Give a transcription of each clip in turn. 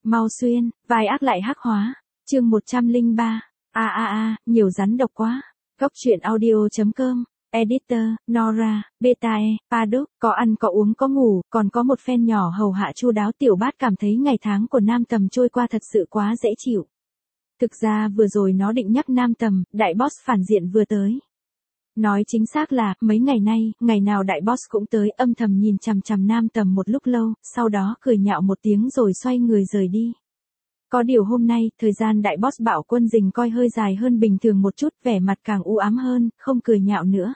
Mau xuyên, vai ác lại hắc hóa. Chương 103. Nhiều rắn độc quá. Góc truyện audio.com. Editor, Nora, Betae, Paddock, có ăn có uống có ngủ, còn có một phen nhỏ hầu hạ chu đáo. Tiểu Bát cảm thấy ngày tháng của Nam Tầm trôi qua thật sự quá dễ chịu. Thực ra vừa rồi nó định nhắc Nam Tầm, đại boss phản diện vừa tới. Nói chính xác là, mấy ngày nay, ngày nào đại boss cũng tới, âm thầm nhìn chằm chằm Nam Tầm một lúc lâu, sau đó cười nhạo một tiếng rồi xoay người rời đi. Có điều hôm nay, thời gian đại boss Bảo Quân Dình coi hơi dài hơn bình thường một chút, vẻ mặt càng u ám hơn, không cười nhạo nữa.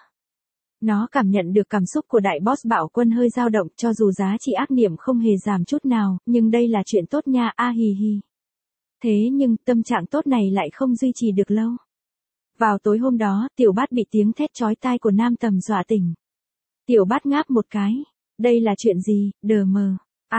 Nó cảm nhận được cảm xúc của đại boss Bảo Quân hơi dao động, cho dù giá trị ác niệm không hề giảm chút nào, nhưng đây là chuyện tốt nha, hì hì. Thế nhưng, tâm trạng tốt này lại không duy trì được lâu. Vào tối hôm đó, Tiểu Bát bị tiếng thét chói tai của Nam Tầm dọa tỉnh. Tiểu Bát ngáp một cái. Đây là chuyện gì, đờ mờ.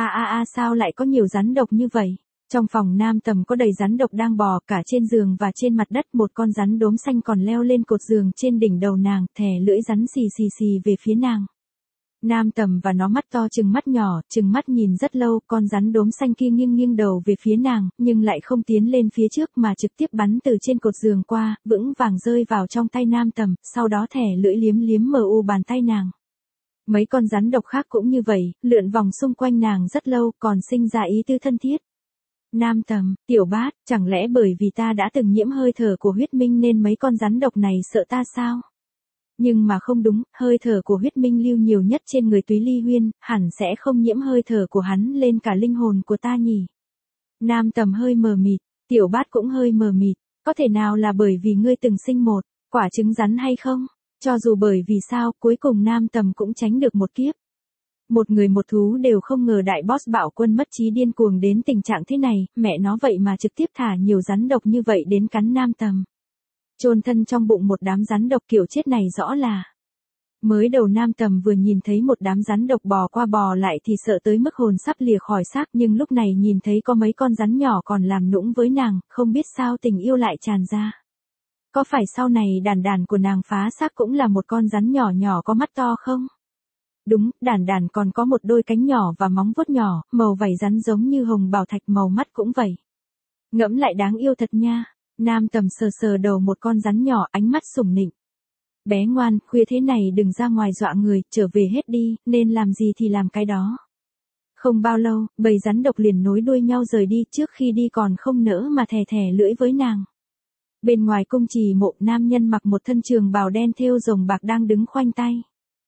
Sao lại có nhiều rắn độc như vậy? Trong phòng Nam Tầm có đầy rắn độc đang bò cả trên giường và trên mặt đất. Một con rắn đốm xanh còn leo lên cột giường trên đỉnh đầu nàng, thè lưỡi rắn xì về phía nàng. Nam Tầm và nó mắt to chừng mắt nhỏ, chừng mắt nhìn rất lâu, con rắn đốm xanh kia nghiêng đầu về phía nàng, nhưng lại không tiến lên phía trước mà trực tiếp bắn từ trên cột giường qua, vững vàng rơi vào trong tay Nam Tầm, sau đó thè lưỡi liếm bàn tay nàng. Mấy con rắn độc khác cũng như vậy, lượn vòng xung quanh nàng rất lâu, còn sinh ra ý tư thân thiết. Nam Tầm, Tiểu Bát, chẳng lẽ bởi vì ta đã từng nhiễm hơi thở của huyết minh nên mấy con rắn độc này sợ ta sao? Nhưng mà không đúng, hơi thở của huyết minh lưu nhiều nhất trên người Túy Ly Huyên, hẳn sẽ không nhiễm hơi thở của hắn lên cả linh hồn của ta nhỉ. Nam Tầm hơi mờ mịt, Tiểu Bát cũng hơi mờ mịt, có thể nào là bởi vì ngươi từng sinh một quả trứng rắn hay không? Cho dù bởi vì sao, cuối cùng Nam Tầm cũng tránh được một kiếp. Một người một thú đều không ngờ đại boss Bảo Quân mất trí điên cuồng đến tình trạng thế này, mẹ nó vậy mà trực tiếp thả nhiều rắn độc như vậy đến cắn Nam Tầm. Chôn thân trong bụng một đám rắn độc kiểu chết này rõ là. Mới đầu Nam Tầm vừa nhìn thấy một đám rắn độc bò qua bò lại thì sợ tới mức hồn sắp lìa khỏi xác, nhưng lúc này nhìn thấy có mấy con rắn nhỏ còn làm nũng với nàng, không biết sao tình yêu lại tràn ra. Có phải sau này đàn của nàng phá xác cũng là một con rắn nhỏ có mắt to không? Đúng, đàn còn có một đôi cánh nhỏ và móng vuốt nhỏ, màu vảy rắn giống như hồng bảo thạch, màu mắt cũng vậy. Ngẫm lại đáng yêu thật nha. Nam Tầm sờ đầu một con rắn nhỏ, ánh mắt sủng nịnh. Bé ngoan, khuya thế này đừng ra ngoài dọa người, trở về hết đi, nên làm gì thì làm cái đó. Không bao lâu, bầy rắn độc liền nối đuôi nhau rời đi, trước khi đi còn không nỡ mà thè lưỡi với nàng. Bên ngoài cung trì mộ, nam nhân mặc một thân trường bào đen thêu rồng bạc đang đứng khoanh tay.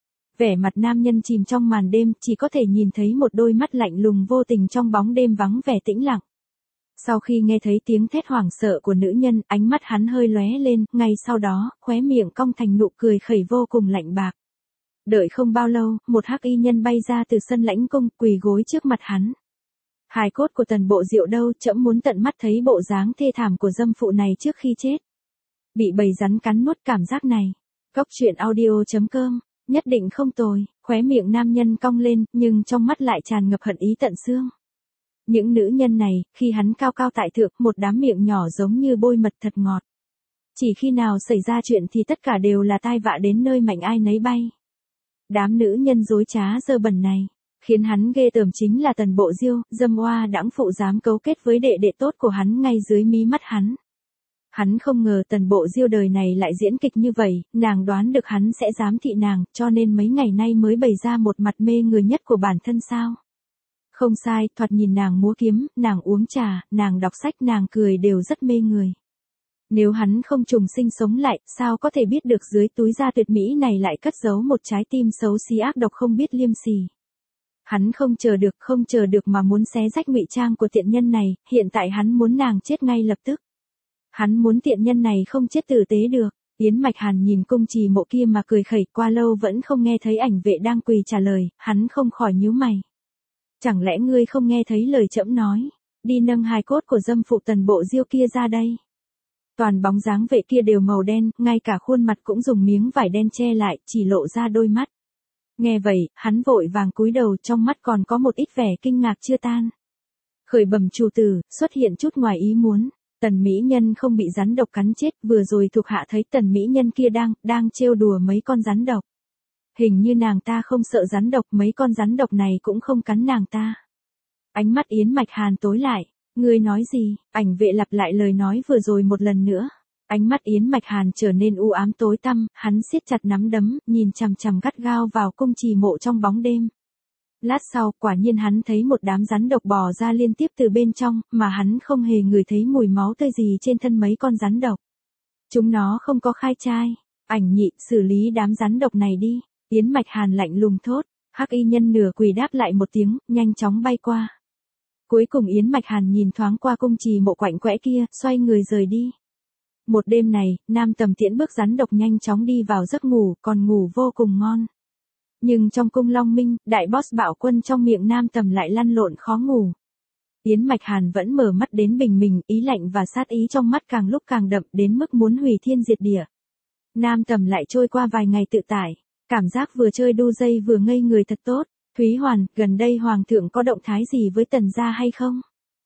Vẻ mặt nam nhân chìm trong màn đêm, chỉ có thể nhìn thấy một đôi mắt lạnh lùng vô tình trong bóng đêm vắng vẻ tĩnh lặng. Sau khi nghe thấy tiếng thét hoảng sợ của nữ nhân, ánh mắt hắn hơi lóe lên, ngay sau đó, khóe miệng cong thành nụ cười khẩy vô cùng lạnh bạc. Đợi không bao lâu, một hắc y nhân bay ra từ sân lãnh cung, quỳ gối trước mặt hắn. Hài cốt của Tần Bộ Diệu đâu, trẫm muốn tận mắt thấy bộ dáng thê thảm của dâm phụ này trước khi chết. Bị bầy rắn cắn nuốt, cảm giác này. Góc truyện audio.com, nhất định không tồi, khóe miệng nam nhân cong lên, nhưng trong mắt lại tràn ngập hận ý tận xương. Những nữ nhân này, khi hắn cao tại thượng, một đám miệng nhỏ giống như bôi mật thật ngọt. Chỉ khi nào xảy ra chuyện thì tất cả đều là tai vạ đến nơi mạnh ai nấy bay. Đám nữ nhân dối trá dơ bẩn này, khiến hắn ghê tởm chính là Tần Bộ Diêu, dâm oa đãng phụ dám cấu kết với đệ tốt của hắn ngay dưới mí mắt hắn. Hắn không ngờ Tần Bộ Diêu đời này lại diễn kịch như vậy, nàng đoán được hắn sẽ giám thị nàng, cho nên mấy ngày nay mới bày ra một mặt mê người nhất của bản thân sao. Không sai, thoạt nhìn nàng múa kiếm, nàng uống trà, nàng đọc sách, nàng cười đều rất mê người. Nếu hắn không trùng sinh sống lại, sao có thể biết được dưới túi da tuyệt mỹ này lại cất giấu một trái tim xấu xí ác độc không biết liêm sỉ. Hắn không chờ được mà muốn xé rách ngụy trang của tiện nhân này, hiện tại hắn muốn nàng chết ngay lập tức. Hắn muốn tiện nhân này không chết tử tế được. Yến Mạch Hàn nhìn cung trì mộ kia mà cười khẩy, qua lâu vẫn không nghe thấy ảnh vệ đang quỳ trả lời, hắn không khỏi nhíu mày. Chẳng lẽ ngươi không nghe thấy lời trẫm nói, đi nâng hài cốt của dâm phụ Tần Bộ Diêu kia ra đây. Toàn bóng dáng vệ kia đều màu đen, ngay cả khuôn mặt cũng dùng miếng vải đen che lại, chỉ lộ ra đôi mắt. Nghe vậy, hắn vội vàng cúi đầu, trong mắt còn có một ít vẻ kinh ngạc chưa tan. Khởi bẩm chủ tử, xuất hiện chút ngoài ý muốn. Tần mỹ nhân không bị rắn độc cắn chết, vừa rồi thuộc hạ thấy tần mỹ nhân kia đang trêu đùa mấy con rắn độc. Hình như nàng ta không sợ rắn độc, mấy con rắn độc này cũng không cắn nàng ta. Ánh mắt Yến Mạch Hàn tối lại, Ngươi nói gì? Ảnh vệ lặp lại lời nói vừa rồi một lần nữa. Ánh mắt Yến Mạch Hàn trở nên u ám tối tăm, hắn siết chặt nắm đấm, nhìn chằm chằm gắt gao vào cung trì mộ trong bóng đêm. Lát sau, quả nhiên hắn thấy một đám rắn độc bò ra liên tiếp từ bên trong, mà hắn không hề ngửi thấy mùi máu tươi gì trên thân mấy con rắn độc. Chúng nó không có khai trai. Ảnh nhị, xử lý đám rắn độc này đi. Yến Mạch Hàn lạnh lùng thốt. Hắc y nhân nửa quỳ đáp lại một tiếng, nhanh chóng bay qua. Cuối cùng Yến Mạch Hàn nhìn thoáng qua cung trì mộ quạnh quẽ kia, xoay người rời đi. Một đêm này, Nam Tầm tiễn bước rắn độc nhanh chóng đi vào giấc ngủ, còn ngủ vô cùng ngon. Nhưng trong cung Long Minh, đại boss Bạo Quân trong miệng Nam Tầm lại lăn lộn khó ngủ. Yến Mạch Hàn vẫn mở mắt đến bình mình, ý lạnh và sát ý trong mắt càng lúc càng đậm đến mức muốn hủy thiên diệt địa. Nam Tầm lại trôi qua vài ngày tự tải, cảm giác vừa chơi đu dây vừa ngây người thật tốt. Thúy Hoàn, gần đây Hoàng thượng có động thái gì với Tần gia hay không?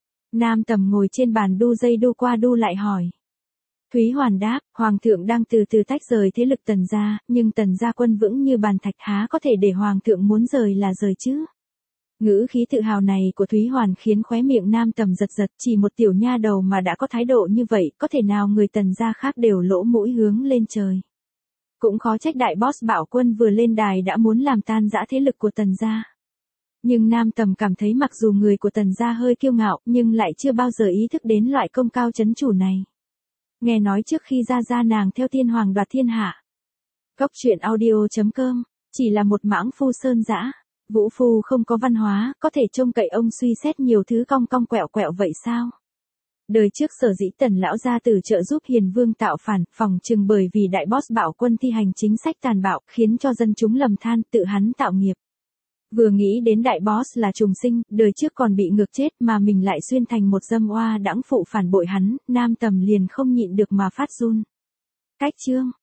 Nam Tầm ngồi trên bàn đu dây đu qua đu lại hỏi. Thúy Hoàn đáp, Hoàng thượng đang từ từ tách rời thế lực Tần gia, nhưng Tần gia quân vững như bàn thạch, há có thể để Hoàng thượng muốn rời là rời chứ? Ngữ khí tự hào này của Thúy Hoàn khiến khóe miệng Nam Tầm giật giật, chỉ một tiểu nha đầu mà đã có thái độ như vậy, có thể nào người Tần gia khác đều lỗ mũi hướng lên trời. Cũng khó trách đại boss Bạo Quân vừa lên đài đã muốn làm tan rã thế lực của Tần gia. Nhưng Nam Tầm cảm thấy mặc dù người của Tần gia hơi kiêu ngạo, nhưng lại chưa bao giờ ý thức đến loại công cao chấn chủ này. Nghe nói trước khi ra nàng theo Tiên Hoàng đoạt thiên hạ. Góc truyện audio.com, chỉ là một mãng phu sơn dã. Vũ phu không có văn hóa, có thể trông cậy ông suy xét nhiều thứ cong cong quẹo quẹo vậy sao? Đời trước sở dĩ Tần lão gia tử trợ giúp Hiền Vương tạo phản, phòng chừng bởi vì đại boss Bạo Quân thi hành chính sách tàn bạo, khiến cho dân chúng lầm than, tự hắn tạo nghiệp. Vừa nghĩ đến đại boss là trùng sinh, đời trước còn bị ngược chết mà mình lại xuyên thành một dâm oa đãng phụ phản bội hắn, Nam Tầm liền không nhịn được mà phát run. Cách chương